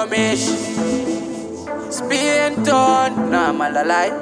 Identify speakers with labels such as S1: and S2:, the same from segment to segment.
S1: Dumish. Spain town. Nah, man, a lie.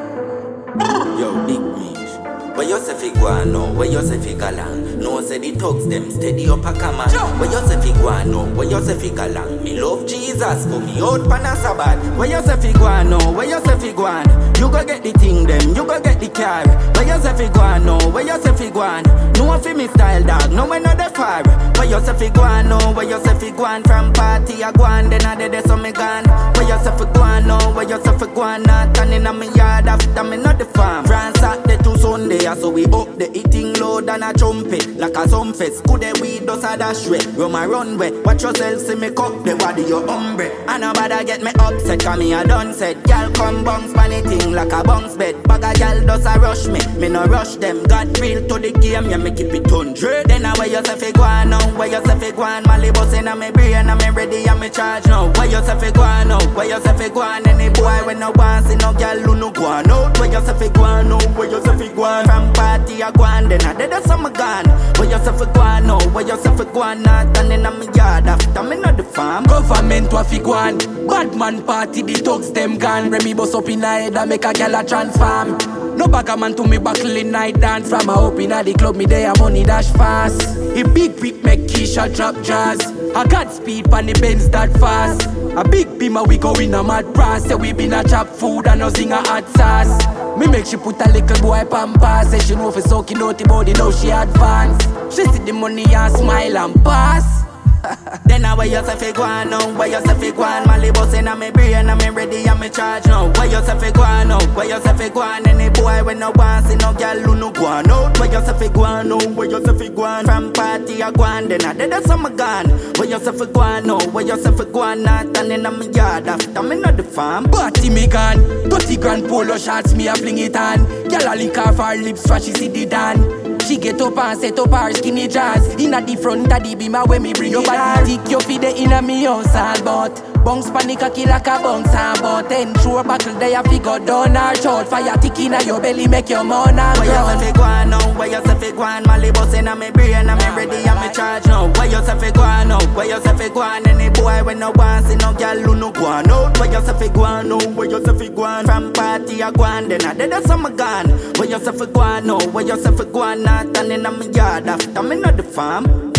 S2: Yo, Big Mish. Where you say fi go on now? Where you say fi galang? No say the thugs them steady up a come on. Where you say fi go on now? Where you say fi galang? Me love Jesus, but me out pan a Sabbath. Where you say fi go on now? Where you say fi go on? You go get the thing them, you go get the car. Where you say fi go on now? Where you say fi go on? No one fi me style dog, no one not the far. Where you say fi go on now? Where you say fi go on? From party I go on, then I did so me gone. Where you say fi go on now? Where you say fi go on? Not turning on me yard after me not the farm. France Saturday to Sunday, so we up the eating load and a trumpet. Like a some fest, could the weed does a dash way. Run my runway, watch yourself see me cup the body your umbre. And nobody get me upset, cause me a done said. Girl come bounce pan thing like a bounce bed. Bag a girl does a rush me no rush them. Got real to the game, yeah me keep it 100. Then I where you say fi go on now, where you say fi go on. Mali bustin' on me brain and me ready and me charge now. Where you say fi go on now, where you say fi go on. Any boy when no want see no girl who no go on out. Where you say fi go on now, where you say fi go on. From party I go on, then I did a summer gone. Where you say fi go on now, where you say fi go on. Not turning on me yard after me not the farm.
S1: Government wa fi go on. Bad man party, the thugs them gone. Remy bust up in a head and make a gal a transform. No bag a man to me buckle in night dance. From a up in a the club, me there money dash fast. A big brick make Keisha drop jazz. I got speed pan the Benz that fast. A big beamer we go in a mad brass. Say we been a chop food and no sing a hot sauce. Me make she put a little boy pampas. Say she know for soaking out the body, now she advance. She see the money and smile and pass.
S2: Then I where you say fi go on now, where you say fi go on. Mali bustin' on me brain and me ready and me charge now. Where you say fi go on now, where you say fi go on. Any boy when no want see no girl who no go on out. Where you say fi go on now, where you say fi go on. From party I go on, then I did a summer gone. Where you say fi go on now, where you say fi go on. Not turning on me yard after me not the farm.
S1: Party me gone, 30 grand polo shots me a fling it on. Girl a lick off her lips for she see the dan. She get up and set up her skinny jazz. Inna the front of the beamer when me bring your body tick your feet inna me house all but bounce panic a kill like a bounce and but then throw a buckle there you figure down or short. Fire tick inna your belly make your moan and
S2: where you say fi go on now, where you say fi go on. Mali bustin' on me brain and me ready and me charge now. Where you say fi go on now, where you say fi go on. Any boy when no want see no girl who no go on out. Where you say fi go on now, where you say fi go on. From party I go on, then I did a summer gone. Where you say fi go on now, where you say fi go on. Not turning on me yard after me not the farm.